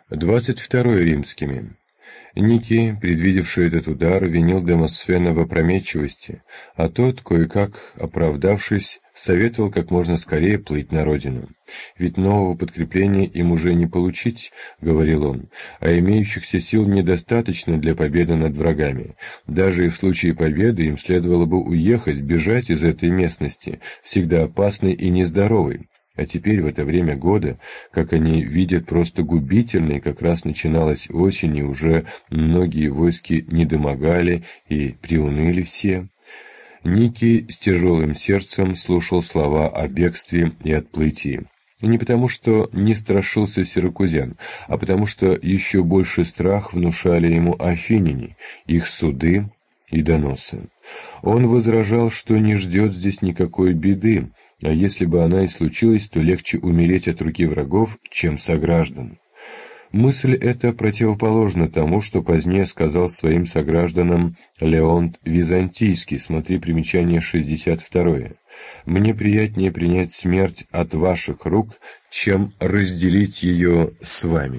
22 римскими. Ники, предвидевший этот удар, винил Демосфена в опрометчивости, а тот, кое-как оправдавшись, советовал как можно скорее плыть на родину. «Ведь нового подкрепления им уже не получить», — говорил он, — «а имеющихся сил недостаточно для победы над врагами. Даже и в случае победы им следовало бы уехать, бежать из этой местности, всегда опасной и нездоровой». А теперь, в это время года, как они видят, просто губительной, как раз начиналась осень, и уже многие войски недомогали и приуныли все. Ники с тяжелым сердцем слушал слова о бегстве и отплытии. И не потому, что не страшился сиракузян, а потому, что еще больше страх внушали ему афиняне, их суды и доносы. Он возражал, что не ждет здесь никакой беды, а если бы она и случилась, то легче умереть от руки врагов, чем сограждан. Мысль эта противоположна тому, что позднее сказал своим согражданам Леонт Византийский, смотри примечание 62. «Мне приятнее принять смерть от ваших рук, чем разделить ее с вами».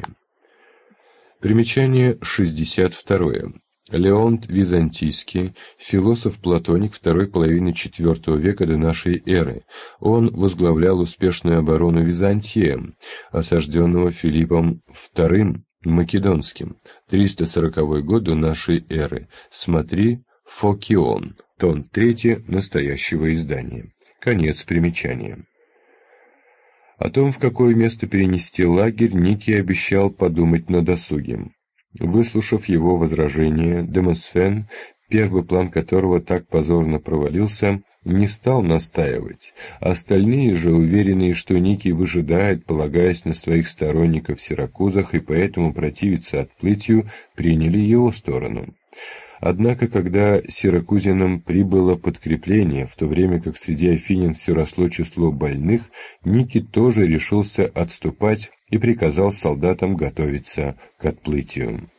Примечание 62. Леонт Византийский, философ-платоник второй половины IV века до нашей эры. Он возглавлял успешную оборону Византия, осажденного Филиппом II Македонским, 340 год до нашей эры. Смотри Фокион, том 3 настоящего издания. Конец примечания. О том, в какое место перенести лагерь, Ники обещал подумать на досуге. Выслушав его возражение, Демосфен, первый план которого так позорно провалился, не стал настаивать. Остальные же, уверенные, что Ники выжидает, полагаясь на своих сторонников в Сиракузах и поэтому противиться отплытию, приняли его сторону. Однако, когда сиракузянам прибыло подкрепление, в то время как среди афинян все росло число больных, Ники тоже решился отступать и приказал солдатам готовиться к отплытию.